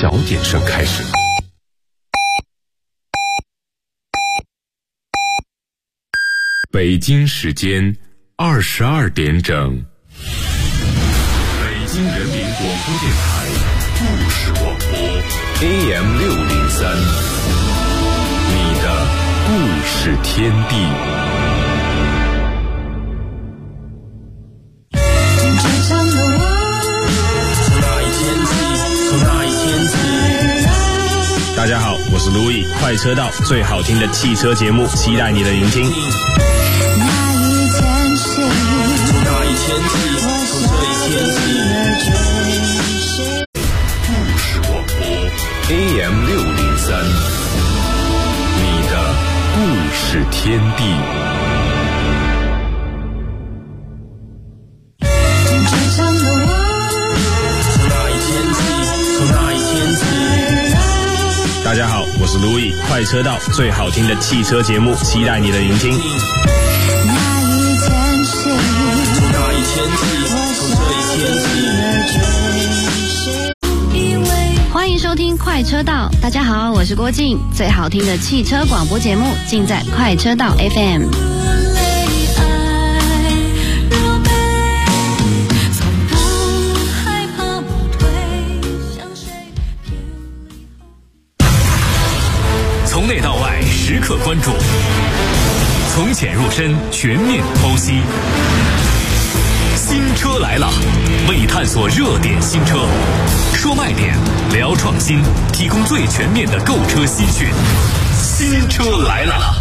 小点声开始。北京时间22点整。北京人民广播电台故事广播 AM603， 你的故事天地。 大家好，我是路易，快车道最好听的汽车节目，期待你的聆听。 故事广播 AM603， 你的故事天地。 大家好，我是路易，快车道最好听的汽车节目，期待你的聆听。 欢迎收听快车道，大家好，我是郭静，最好听的汽车广播节目尽在快车道 FM。 从内到外时刻关注，从浅入深全面剖析。新车来了，为探索热点新车，说卖点，聊创新，提供最全面的购车资讯。新车来了。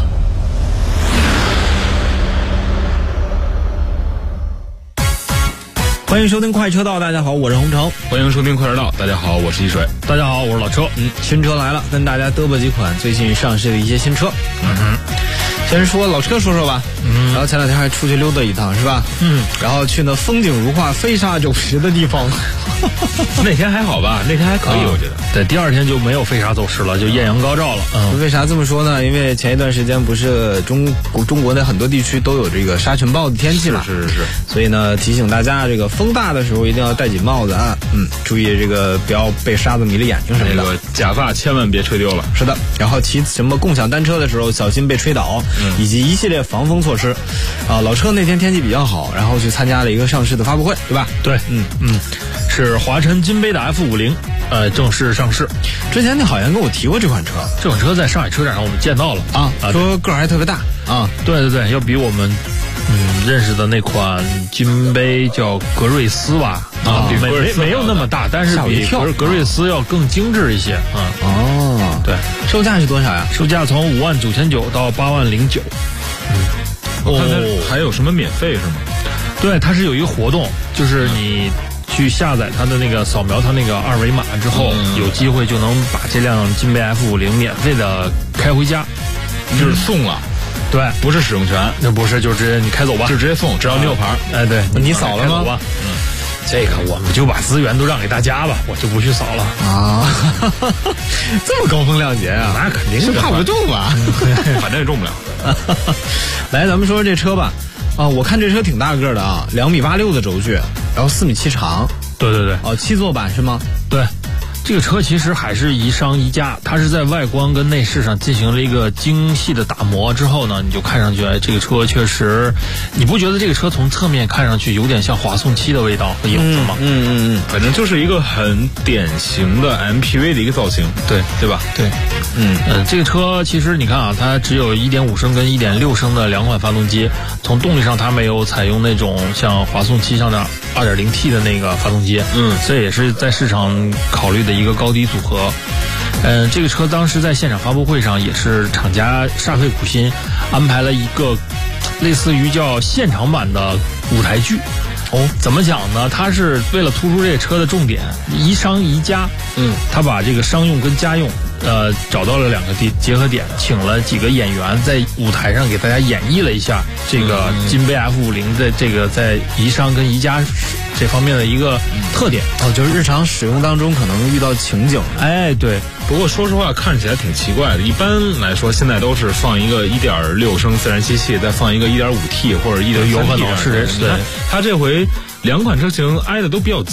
欢迎收听快车道，大家好，我是洪城。 欢迎收听快车道，大家好，我是一水。 大家好，我是老车。新车来了，跟大家嘚啵几款最近上市的一些新车。先说老车说说吧。然后前两天还出去溜达一趟，是吧？然后去那风景如画、飞沙走石的地方。 那天还好吧？那天还可以，我觉得。 对，第二天就没有飞沙走石了，就艳阳高照了。 为啥这么说呢？因为前一段时间不是中国的很多地区都有这个沙尘暴的天气了，是。所以呢，提醒大家这个风大的时候一定要戴紧帽子啊，注意这个不要被沙子迷了眼睛什么的。 那个假发千万别吹丢了。 是的，然后骑什么共享单车的时候小心被吹倒，以及一系列防风措施。老车那天天气比较好，然后去参加了一个上市的发布会，对吧？ 对，是华晨金杯的 F50，正式上市。 之前你好像跟我提过这款车， 这款车在上海车展上我们见到了说个儿还特别大啊。 对，要比我们认识的那款金杯叫格瑞斯吧，没有那么大，但是比格瑞斯要更精致一些对， 售价是多少呀？ 售价从59900到80900。 我看它还有什么免费是吗？ 对，它是有一个活动，就是你去下载它的那个扫描它那个二维码之后，有机会就能把这辆金杯 F50免费的开回家， 就是送了。 对， 不是使用权， 那不是，就直接你开走吧， 就直接送，只要你有牌。 对， 你扫了吗？ 这个我们就把资源都让给大家吧，我就不去扫了啊。这么高风亮节啊？ 那肯定是怕不中吧？ 反正也中不了。 来，咱们说说这车吧。我看这车挺大个的啊，2.86米的轴距，然后4米7长。 对。 7座版是吗？ 对。这个车其实还是宜商宜家，它是在外观跟内饰上进行了一个精细的打磨之后呢，你就看上去这个车确实，你不觉得这个车从侧面看上去有点像华颂7的味道和影子吗？ 反正就是一个很典型的 MPV 的一个造型，对吧？ 对，这个车其实你看啊，它只有1.5升跟1.6升的两款发动机，从动力上它没有采用那种像华颂7上的2.0T 的那个发动机，这也是在市场考虑的一个高低组合。这个车当时在现场发布会上也是厂家煞费苦心安排了一个类似于叫现场版的舞台剧。怎么讲呢？它是为了突出这个车的重点，宜商宜家，他把这个商用跟家用找到了两个结合点，请了几个演员在舞台上给大家演绎了一下这个金杯 F50的这个在宜商跟宜家这方面的一个特点。 就是日常使用当中可能遇到情景。 对。 不过说实话，看起来挺奇怪的。一般来说，现在都是放一个1.6升自然吸气，再放一个1.5T 或者1.3T。 有可能是对。 它这回两款车型挨的都比较近。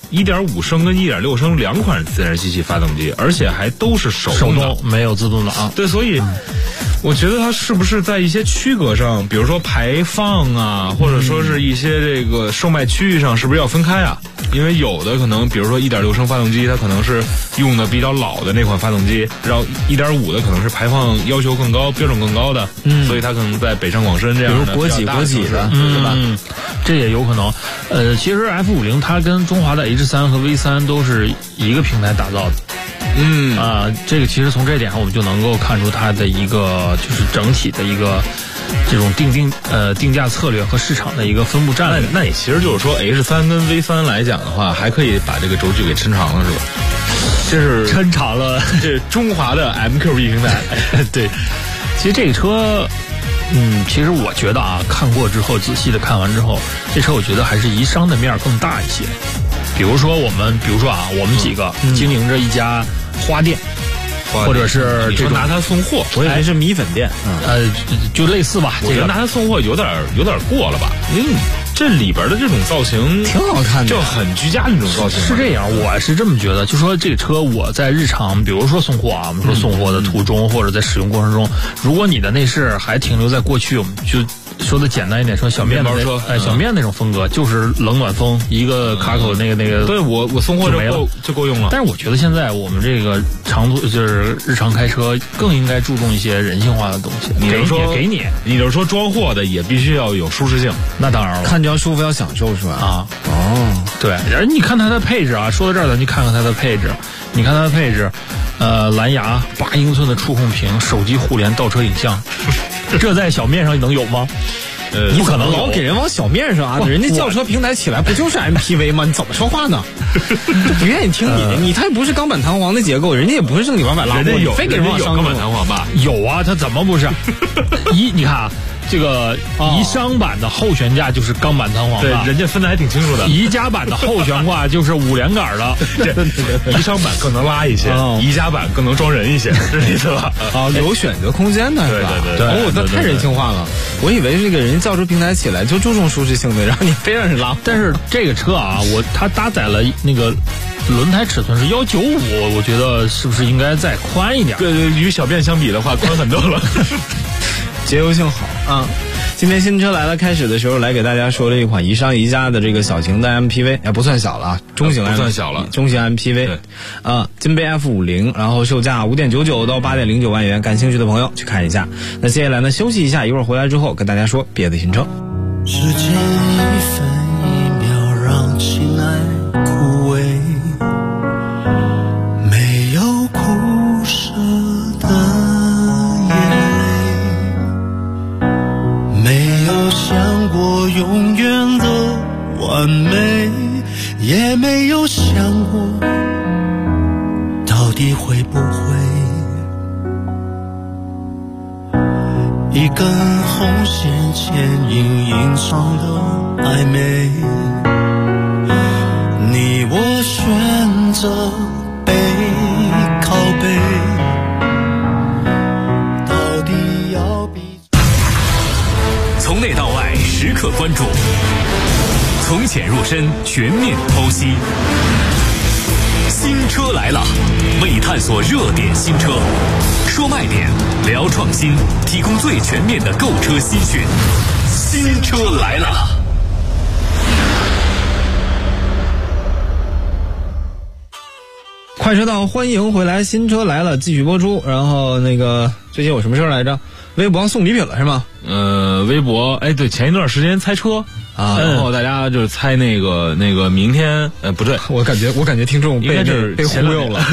1.5升跟1.6升2款自然吸气发动机，而且还都是手动， 没有自动挡。 对，所以我觉得它是不是在一些区隔上，比如说排放啊，或者说是一些这个售卖区域上，是不是要分开啊？因为有的可能，比如说1.6升发动机，它可能是用的比较老的那款发动机，然后1.5的可能是排放要求更高、标准更高的，所以它可能在北上广深这样的， 比如国企的， 对吧？这也有可能。其实 F50它跟中华的 H3 和 V3 都是一个平台打造的。这个其实从这点上我们就能够看出它的一个就是整体的一个这种定价策略和市场的一个分布战略。 那也其实就是说 H3 跟 V3 来讲的话，还可以把这个轴距给抻长了，是吧？这是抻长了， 这是中华的 MQB 平台。 对，其实这个车。其实我觉得啊，看过之后仔细的看完之后，这车我觉得还是宜商的面更大一些。比如说我们几个经营着一家花店，或者是这种拿它送货， 我以为是米粉店， 就类似吧。 我觉得拿它送货有点过了吧？这里边的这种造型挺好看的， 就很居家的那种造型。 是这样，我是这么觉得。就说这个车我在日常，比如说送货啊，我们说送货的途中或者在使用过程中，如果你的内饰还停留在过去，我们就说的简单一点，说小面包车，小面那种风格，就是冷暖风一个卡口那个。 对，我送货就够用了。 但是我觉得现在我们这个长途就是日常开车，更应该注重一些人性化的东西。 你就是说装货的也必须要有舒适性。 那当然了， 看着要舒服要享受是吧？ 对。然后你看它的配置啊，说到这儿咱就看看它的配置。你看它的配置，蓝牙8英寸的触控屏，手机互联，倒车影像，这在小面上能有吗？ 你可能老给人往小面上啊，人家轿车平台起来不就是 MPV 吗？你怎么说话呢？就不愿意听你它不是钢板弹簧的结构，人家也不是正经八百拉货， 人家非给人往上钢板弹簧吧？ 有啊，它怎么不是？你看啊。这个宜商版的后悬架就是钢板弹簧的， 对，人家分得还挺清楚的。 宜家版的后悬挂就是5连杆的， 宜商版更能拉一些，宜家版更能装人一些，是这意思吧？ 有选择空间的是吧？ 对， 那太人性化了。我以为这个人轿车平台起来就注重舒适性的，然后你非让人拉。 但是这个车啊，它搭载了那个轮胎尺寸是195，我觉得是不是应该再宽一点？ 对，与小面相比的话，宽很多了。 节油性好啊！今天新车来了，开始的时候来给大家说了一款宜商宜家的这个小型的 MPV， 不算小了啊，中型 MPV， 不算小了， 中型 MPV， 金杯 F50， 然后售价5.99到8.09万元，感兴趣的朋友去看一下。那接下来呢，休息一下，一会儿回来之后跟大家说别的新车。 时间一分一秒让情爱枯萎，没有苦涩的想过永远的完美，也没有想过到底会不会。一根红线牵引隐藏的暧昧，你我选择背靠背，到底要比从内到外时刻关注，从浅入深全面剖析。新车来了，为探索热点新车，说卖点，聊创新，提供最全面的购车资讯。新车来了。 快车道，欢迎回来，新车来了，继续播出。然后最近有什么事来着？微博送礼品了是吗？ 微博对，前一段时间猜车啊，然后大家就是猜那个明天不对， 我感觉听众被忽悠了。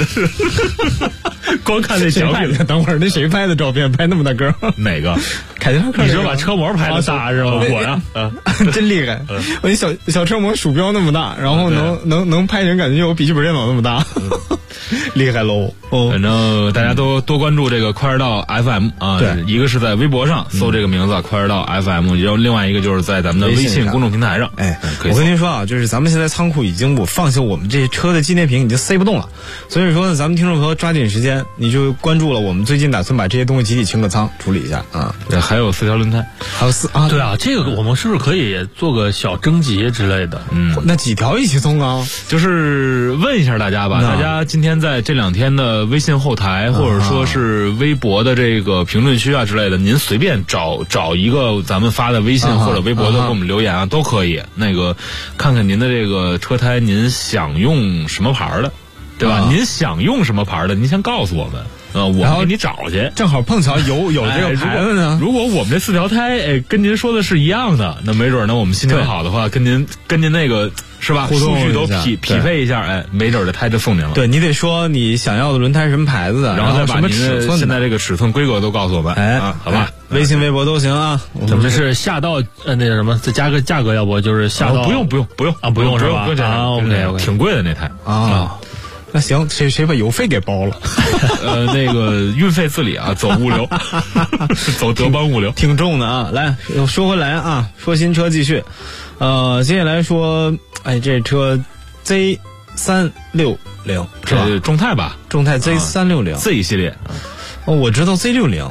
光看那小品， 等会儿那谁拍的照片拍那么大个？ 哪个？ 凯迪拉克？ 你说把车模拍的大是吗？我呀， 真厉害！我那小车模鼠标那么大，然后能拍人，感觉有笔记本电脑那么大，厉害喽！ 反正大家都多关注这个快车道 FM 啊， 对， 一个是在微博上搜这个名字快车道 FM， 然后另外一个就是在咱们的微信公众平台上。 我跟您说啊，就是咱们现在仓库已经我放下我们这车的纪念品已经塞不动了，所以说呢，咱们听众朋友抓紧时间，你就关注了，我们最近打算把这些东西集体清个仓处理一下啊。 还还有4条轮胎， 还有对啊，这个我们是不是可以做个小征集之类的？ 那几条一起送啊？ 就是问一下大家吧，大家今天在这2天的微信后台或者说是微博的这个评论区啊之类的，您随便找一个咱们发的微信或者微博的给我们留言啊，都可以。那个看看您的这个车胎，您想用什么牌的，对吧？您想用什么牌的，您先告诉我们。我们给你找去， 正好碰巧有这个牌子呢。 如果我们这4条胎，跟您说的是一样的，那没准呢，我们心情好的话，跟您那个是吧，数据都匹配一下，没准这胎就送您了。 对，你得说你想要的轮胎什么牌子的， 然后再把您的现在这个尺寸规格都告诉我们。好吧， 微信微博都行啊。 怎么这是下到那个什么，再加个价格，要不就是下到不用啊，不用是吧 ？OK，挺贵的那台啊。那行，谁把邮费给包了？ 那个运费自理啊，走物流，走德邦物流， 挺重的啊。来，说回来啊，说新车继续。接下来说，这车 Z360是吧？ 众泰吧？ 众泰 Z360 Z 系列。 我知道 Z60，Z600。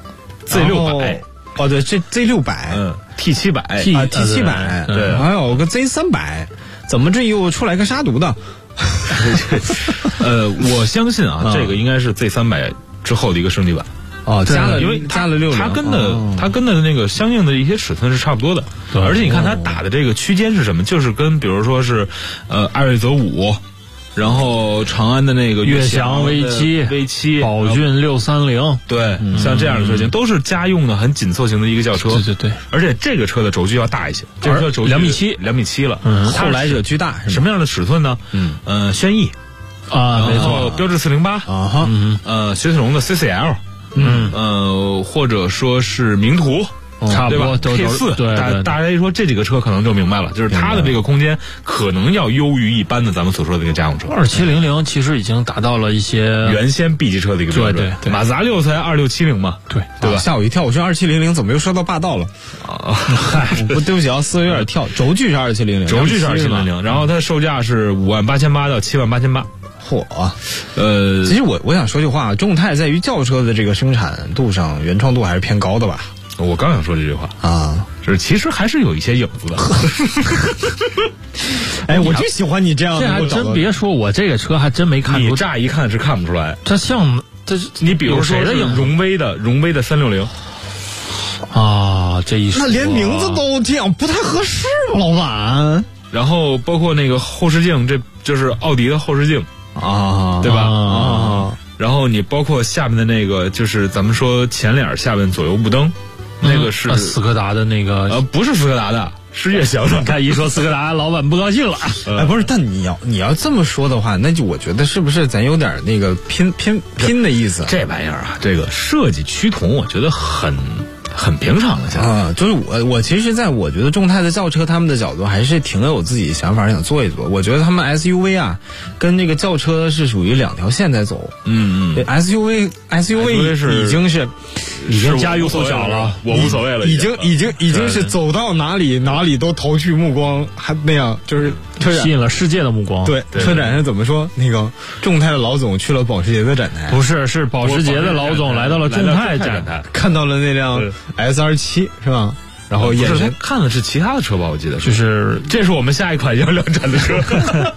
对，这 Z600， T700， T700， 对， 还有个 Z300，怎么这又出来个杀毒的？ 我相信啊，这个应该是 Z300之后的一个升级版。因为加了60， 它跟的那个相应的一些尺寸是差不多的。而且你看它打的这个区间是什么？就是跟比如说是艾瑞泽5。然后长安的那个悦翔 V7、宝骏630， 对，像这样的车型都是家用的很紧凑型的一个轿车。 对， 而且这个车的轴距要大一些，这个车轴距2.7米了。 后来者居大， 什么样的尺寸呢？轩逸啊，没错， 标致408雪铁龙的 CCL，或者说是名图。 差不多 K4， 对， 大家一说这几个车可能就明白了，就是它的这个空间可能要优于一般的咱们所说的这个家用车。 2700其实已经达到了一些原先 B 级车的一个标准。 对， 马自达6才2670嘛，对吧？ 吓我一跳，我说2700怎么又说到霸道了？对不起啊，思维有点跳。轴距是2700， 轴距是2700，然后它的售价是58800到78800。 嚯！其实我想说句话，众泰在于轿车的这个生产度上，原创度还是偏高的吧。 我刚想说这句话啊， 就是其实还是有一些影子的。 我就喜欢你这样的。 这还真别说，我这个车还真没看出。 你乍一看是看不出来， 这像你比如说是荣威的360 啊，这一说那连名字都这样不太合适，老板。 然后包括那个后视镜，这就是奥迪的后视镜啊， 对吧？然后你包括下面的那个，就是咱们说前脸下面左右雾灯。那个是斯柯达的那个， 不是斯柯达的，是悦翔的。 看一说斯柯达，老板不高兴了。 不是，但你要这么说的话，那就我觉得是不是咱有点那个拼的意思？ 这玩意儿啊，这个设计趋同，我觉得很平常的啊。就是我其实在我觉得众泰的轿车他们的角度还是挺有自己想法，想做一做。我觉得他们 SUV 啊，跟这个轿车是属于2条线在走。SUV 已经家喻户晓了， 我无所谓了， 已经是走到哪里都投去目光，还那样就是吸引了世界的目光。 对，车展上怎么说？那个众泰的老总去了保时捷的展台， 不是，是保时捷的老总来到了众泰展台， 看到了那辆 S27 是吧？然后眼神看的是其他的车吧，我记得就是这是我们下一款要量产的车。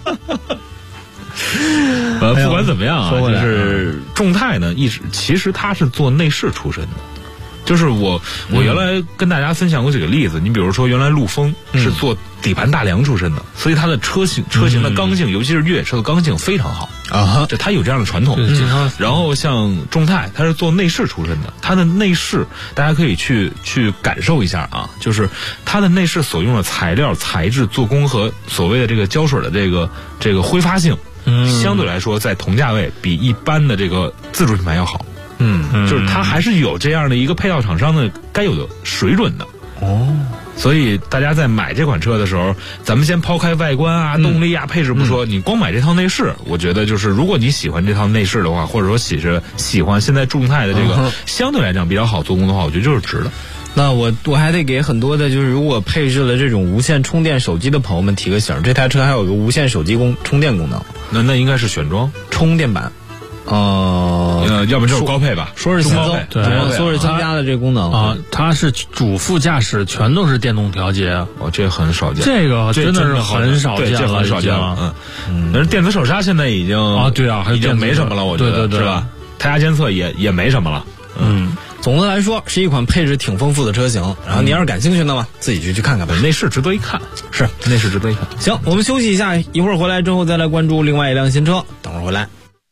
不管怎么样啊，就是众泰呢，其实它是做内饰出身的。就是我原来跟大家分享过几个例子，你比如说原来陆风是做底盘大梁出身的，所以它的车型的刚性，尤其是越野车的刚性非常好啊，这它有这样的传统。然后像众泰，它是做内饰出身的，它的内饰大家可以去感受一下啊，就是它的内饰所用的材料、材质、做工和所谓的这个胶水的这个挥发性，相对来说在同价位比一般的这个自主品牌要好。就是它还是有这样的一个配套厂商的该有的水准的所以大家在买这款车的时候，咱们先抛开外观啊、动力啊、配置不说，你光买这套内饰，我觉得就是如果你喜欢这套内饰的话，或者说喜欢现在众泰的这个相对来讲比较好做工的话，我觉得就是值的。 那我还得给很多的就是如果配置了这种无线充电手机的朋友们提个醒，这台车还有个无线手机充电功能。 那应该是选装充电版。 要不就是高配吧， 说是新增， 对， 说是增加了这个功能啊，它是主副驾驶全都是电动调节， 哦，这很少见， 这个真的是很少见了， 这很少见了，但是电子手刹现在已经啊，对啊， 已经没什么了，我觉得是吧？胎压监测也没什么了， 总的来说是一款配置挺丰富的车型，然后你要是感兴趣的嘛，自己去看看吧。 内饰值得一看， 是内饰值得一看。 行，我们休息一下，一会儿回来之后再来关注另外一辆新车。等会儿回来。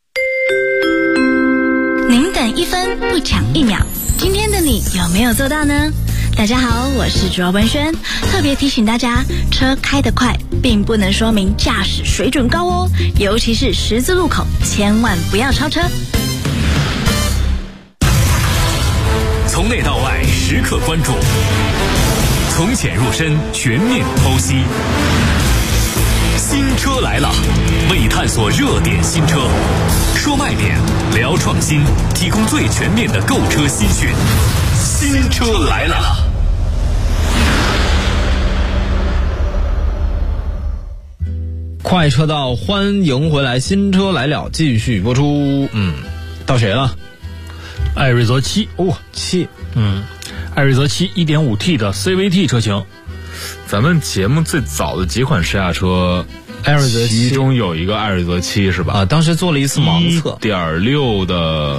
您等1分不抢1秒，今天的你有没有做到呢？大家好，我是卓文萱，特别提醒大家，车开得快并不能说明驾驶水准高哦，尤其是十字路口，千万不要超车。 从内到外时刻关注，从浅入深全面剖析。新车来了，为探索热点新车，说卖点，聊创新，提供最全面的购车新讯。新车来了。 快车道，欢迎回来，新车来了，继续播出。到谁了？ 艾瑞泽7 7， 艾瑞泽7 1.5T 的 CVT 车型。 咱们节目最早的几款试驾车， 艾瑞泽7 其中有一个艾瑞泽7是吧？ 啊，当时做了一次盲测 ，1.6的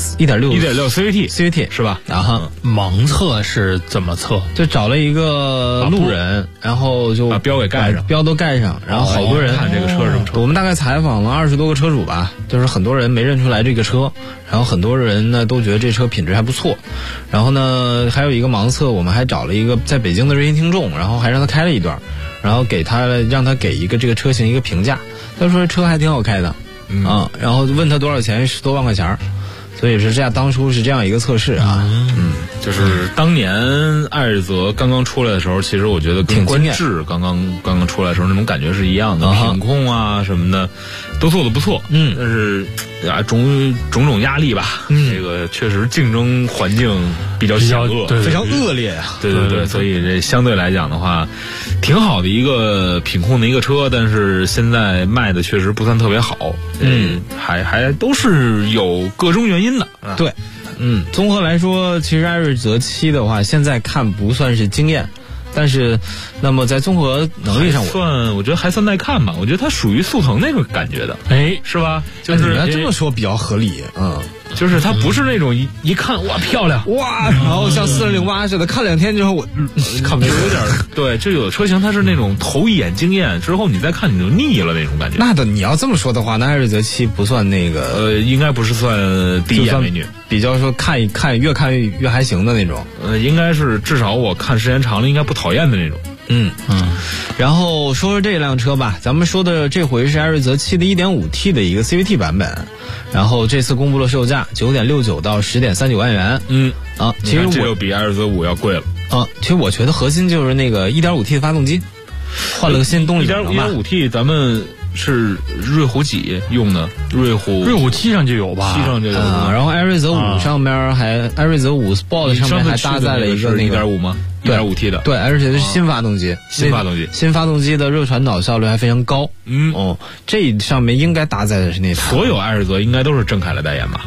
1.6 CVT 是吧？ 然后盲测是怎么测？ 就找了一个路人，然后就把标给盖上， 标都盖上，然后好多人看这个车是什么车。 我们大概采访了20多个车主吧，就是很多人没认出来这个车，然后很多人呢都觉得这车品质还不错。然后呢，还有一个盲测，我们还找了一个在北京的热心听众，然后还让他开了一段，然后让他给一个这个车型一个评价。他说车还挺好开的，然后问他多少钱，10多万块钱。所以是这样，当初是这样一个测试啊， 就是当年艾瑞泽刚刚出来的时候，其实我觉得跟观致刚刚出来的时候那种感觉是一样的，品控啊什么的都做得不错，但是种种压力吧，这个确实竞争环境比较险恶， 非常恶劣啊， 对，所以这相对来讲的话，挺好的一个品控的一个车，但是现在卖的确实不算特别好，还都是有各种原因的， 对。综合来说，其实艾瑞泽7的话，现在看不算是惊艳，但是，那么在综合能力上， 我觉得还算耐看吧。我觉得它属于速腾那种感觉的，是吧？ 就是你要这么说比较合理， 就是它不是那种一看哇漂亮哇，然后像4008似的，看2天之后我看不出有点对，就有的车型它是那种头一眼惊艳，之后你再看你就腻了那种感觉。 那的你要这么说的话，那艾瑞泽7不算那个应该不是算第一眼美女， 比较说看一看越还行的那种。 应该是至少我看时间长了应该不讨厌的那种。 然后说说这辆车吧，咱们说的这回是艾瑞泽7的 1.5T 的一个 CVT 版本，然后这次公布了售价9.69到10.39万元。其实这就比艾瑞泽5要贵了。 其实我觉得核心就是那个 1.5T 的发动机，换了个新动力总成吧。 1.5T 咱们是瑞虎几用的？瑞虎 7上就有吧 ？7上就有。 然后艾瑞泽5上边艾瑞泽5 Sport 上面还搭载了一个那个 1.5吗？1.5T 的， 对，而且是新发动机，新发动机的热传导效率还非常高。这上面应该搭载的是那台。 所有艾瑞泽应该都是郑恺来代言吧？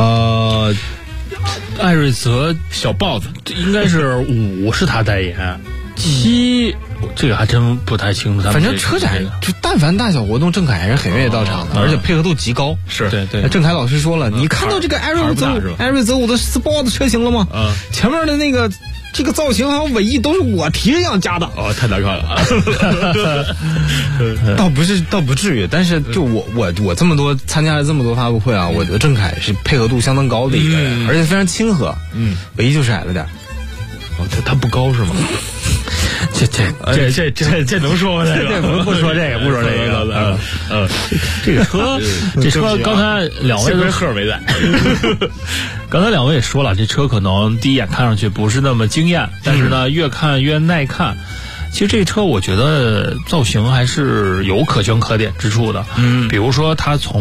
艾瑞泽小豹子应该是5是他代言，7这个还真不太清楚。 反正车展就但凡大小活动，郑恺还是很愿意到场的，而且配合度极高。 是对。 郑恺老师说了，你看到这个艾瑞泽5的 Sport 车型了吗？前面的那个这个造型还有尾翼都是我提着样加的。 太难看了。 倒不至于，但是就我这么多参加了这么多发布会啊，我觉得郑恺是配合度相当高的一个人，而且非常亲和。唯一就是矮了点。 他不高是吗？这能说吗？ 这不说这个，这车刚才两位赫没在。 刚才两位也说了，这车可能第一眼看上去不是那么惊艳，但是呢，越看越耐看。其实这车我觉得造型还是有可圈可点之处的。比如说它从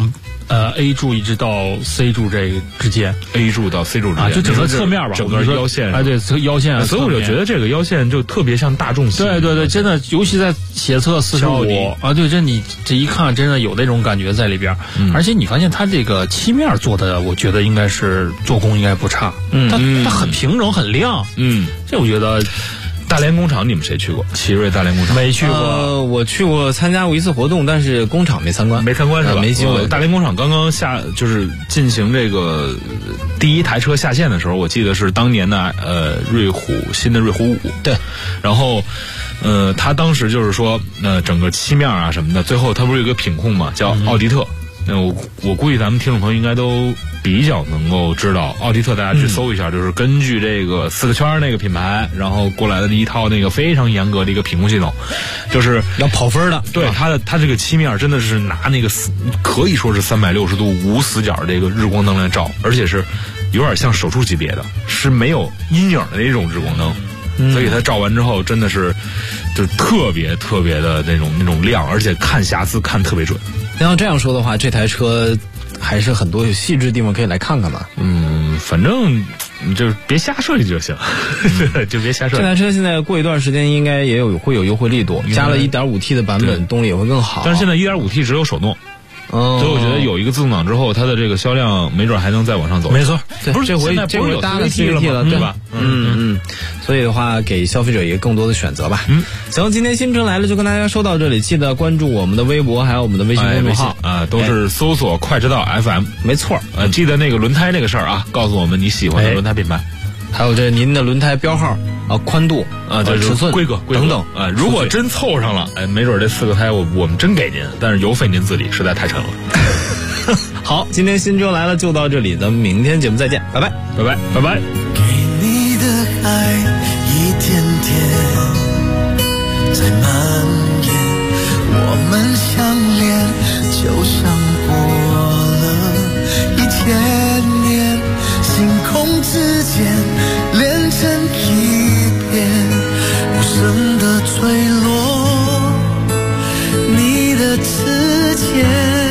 A 柱一直到 C 柱这个之间 ，A 柱到 C 柱之间， 就整个侧面吧， 整个腰线， 对，腰线， 所以我就觉得这个腰线就特别像大众型， 对，真的，尤其在斜侧45啊，对，你这一看真的有那种感觉在里边，而且你发现它这个漆面做的，我觉得应该是做工应该不差，它很平整很亮，这我觉得。 大连工厂你们谁去过？奇瑞大连工厂没去过， 我去过参加过一次活动，但是工厂没参观是吧？ 没机会。 大连工厂刚刚就是进行这个第一台车下线的时候，我记得是当年的新的瑞虎5， 对， 然后他当时就是说整个漆面啊什么的，最后他不是有个品控嘛，叫奥迪特。我估计咱们听众朋友应该都比较能够知道，奥迪特大家去搜一下，就是根据这个4个圈那个品牌，然后过来的一套那个非常严格的一个品控系统，就是要跑分的。 对，它这个漆面真的是拿那个可以说是360度无死角这个日光灯来照，而且是有点像手术级别的，是没有阴影的那种日光灯。所以它照完之后真的是就特别特别的那种亮，而且看瑕疵看特别准。 要这样说的话，这台车还是很多有细致地方可以来看看吧。 反正你就别瞎设计就行，就别瞎设计。 这台车现在过一段时间应该会有优惠力度，加了 1.5T 的版本，动力也会更好。 但是现在 1.5T 只有手动。所以我觉得有一个自动挡之后，它的这个销量没准还能再往上走。 没错， 不是这回搭了 CVT 了，对吧？所以的话，给消费者一个更多的选择吧。行，今天新车来了，就跟大家说到这里，记得关注我们的微博，还有我们的微信公众号啊，都是搜索快车道 FM， 没错。 记得那个轮胎这个事儿啊，告诉我们你喜欢的轮胎品牌。 还有这您的轮胎标号啊、宽度啊、尺寸、 规格等等啊。如果真凑上了，没准这4个胎我们真给您，但是油费您自理，实在太沉了。 好，今天新车来了就到这里，咱们明天节目再见，拜拜， 拜拜，拜拜。 给你的爱一点点在蔓延，我们相恋就像过了1000年，星空之间连成一片，无声的坠落你的指尖。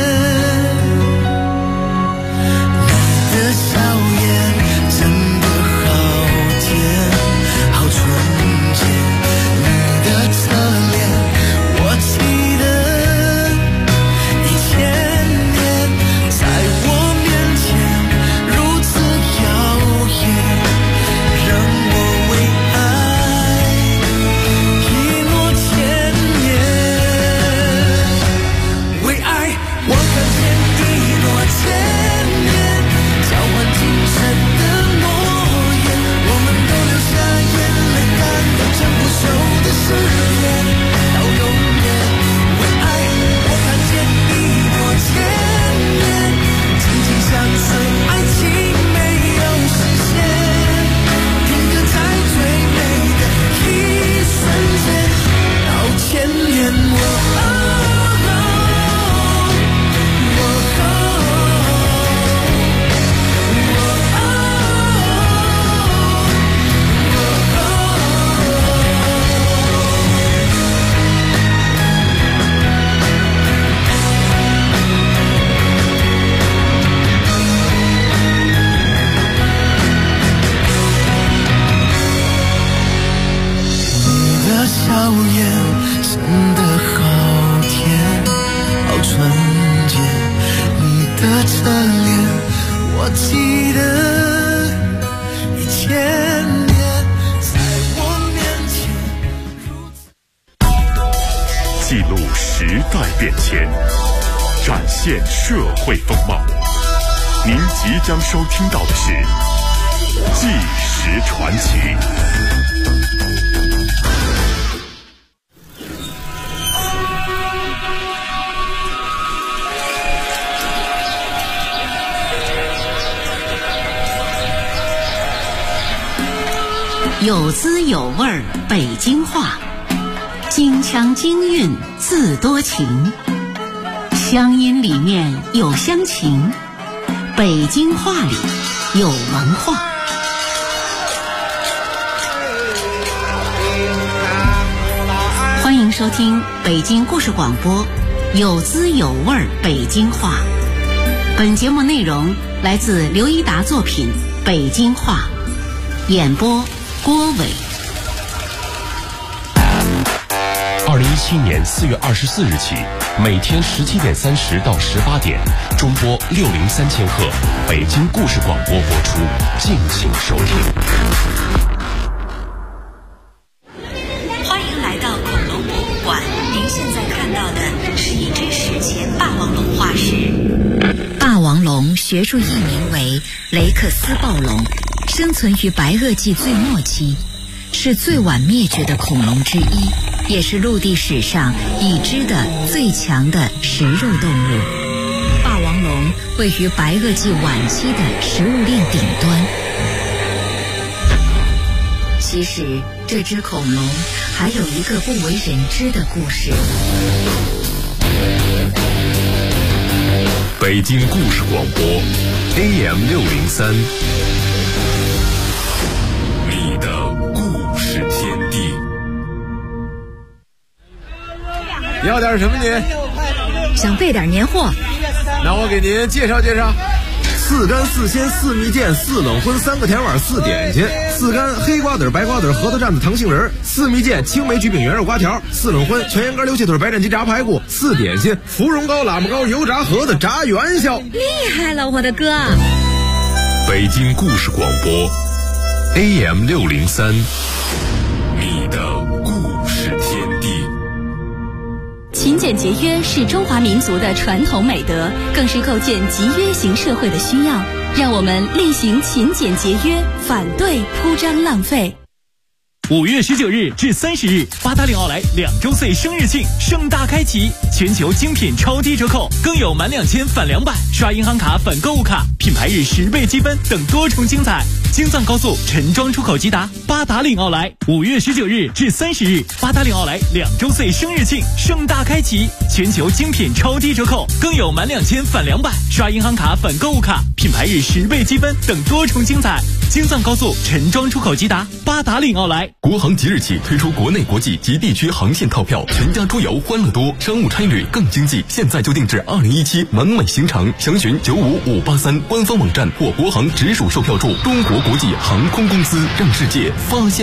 社会风貌，您即将收听到的是纪实传奇。 有滋有味儿北京话，京腔京韵字多情，乡音里面有乡情，北京话里有文化。欢迎收听北京故事广播，有滋有味北京话。 本节目内容来自刘一达作品《北京话》，演播郭伟。 2017年4月24日起，每天17点30到18点，中波603000赫，北京故事广播播出，敬请收听。 欢迎来到恐龙博物馆，您现在看到的是一只史前霸王龙化石。霸王龙学术译名为雷克斯暴龙，生存于白垩纪最末期，是最晚灭绝的恐龙之一，也是陆地史上已知的最强的食肉动物。霸王龙位于白垩纪晚期的食物链顶端。其实这只恐龙还有一个不为人知的故事。 北京故事广播 AM603，你的故事天地。 要点什么您？ 想备点年货， 那我给您介绍介绍。4干4鲜4蜜饯4冷荤3个甜碗4点心，4干黑瓜子白瓜子核桃蘸子糖杏仁，4蜜饯青梅焗饼圆肉瓜条，4冷荤全羊肝溜切腿白斩鸡炸排骨，4点心芙蓉糕喇嘛糕油炸盒子炸元宵。 厉害了我的哥！ 北京故事广播 AM603，你的故事天地。 勤俭节约是中华民族的传统美德，更是构建集约型社会的需要。让我们厉行勤俭节约，反对铺张浪费。 5月19日至30日，八达岭奥莱2周岁生日庆盛大开启，全球精品超低折扣，更有满2000返200，刷银行卡返购物卡，品牌日10倍积分等多重精彩。京藏高速陈庄出口吉达，八达岭奥莱5月19日至30日，八达岭奥莱2周岁生日庆盛大开启，全球精品超低折扣，更有满2000返200，刷银行卡返购物卡，品牌日10倍积分等多重精彩。京藏高速陈庄出口吉达，八达岭奥莱。 国航即日起推出国内国际及地区航线套票，全家出游欢乐多，商务差旅更经济，现在就定制2017完美行程，详询95583官方网站或国航直属售票处。中国国际航空公司，让世界发现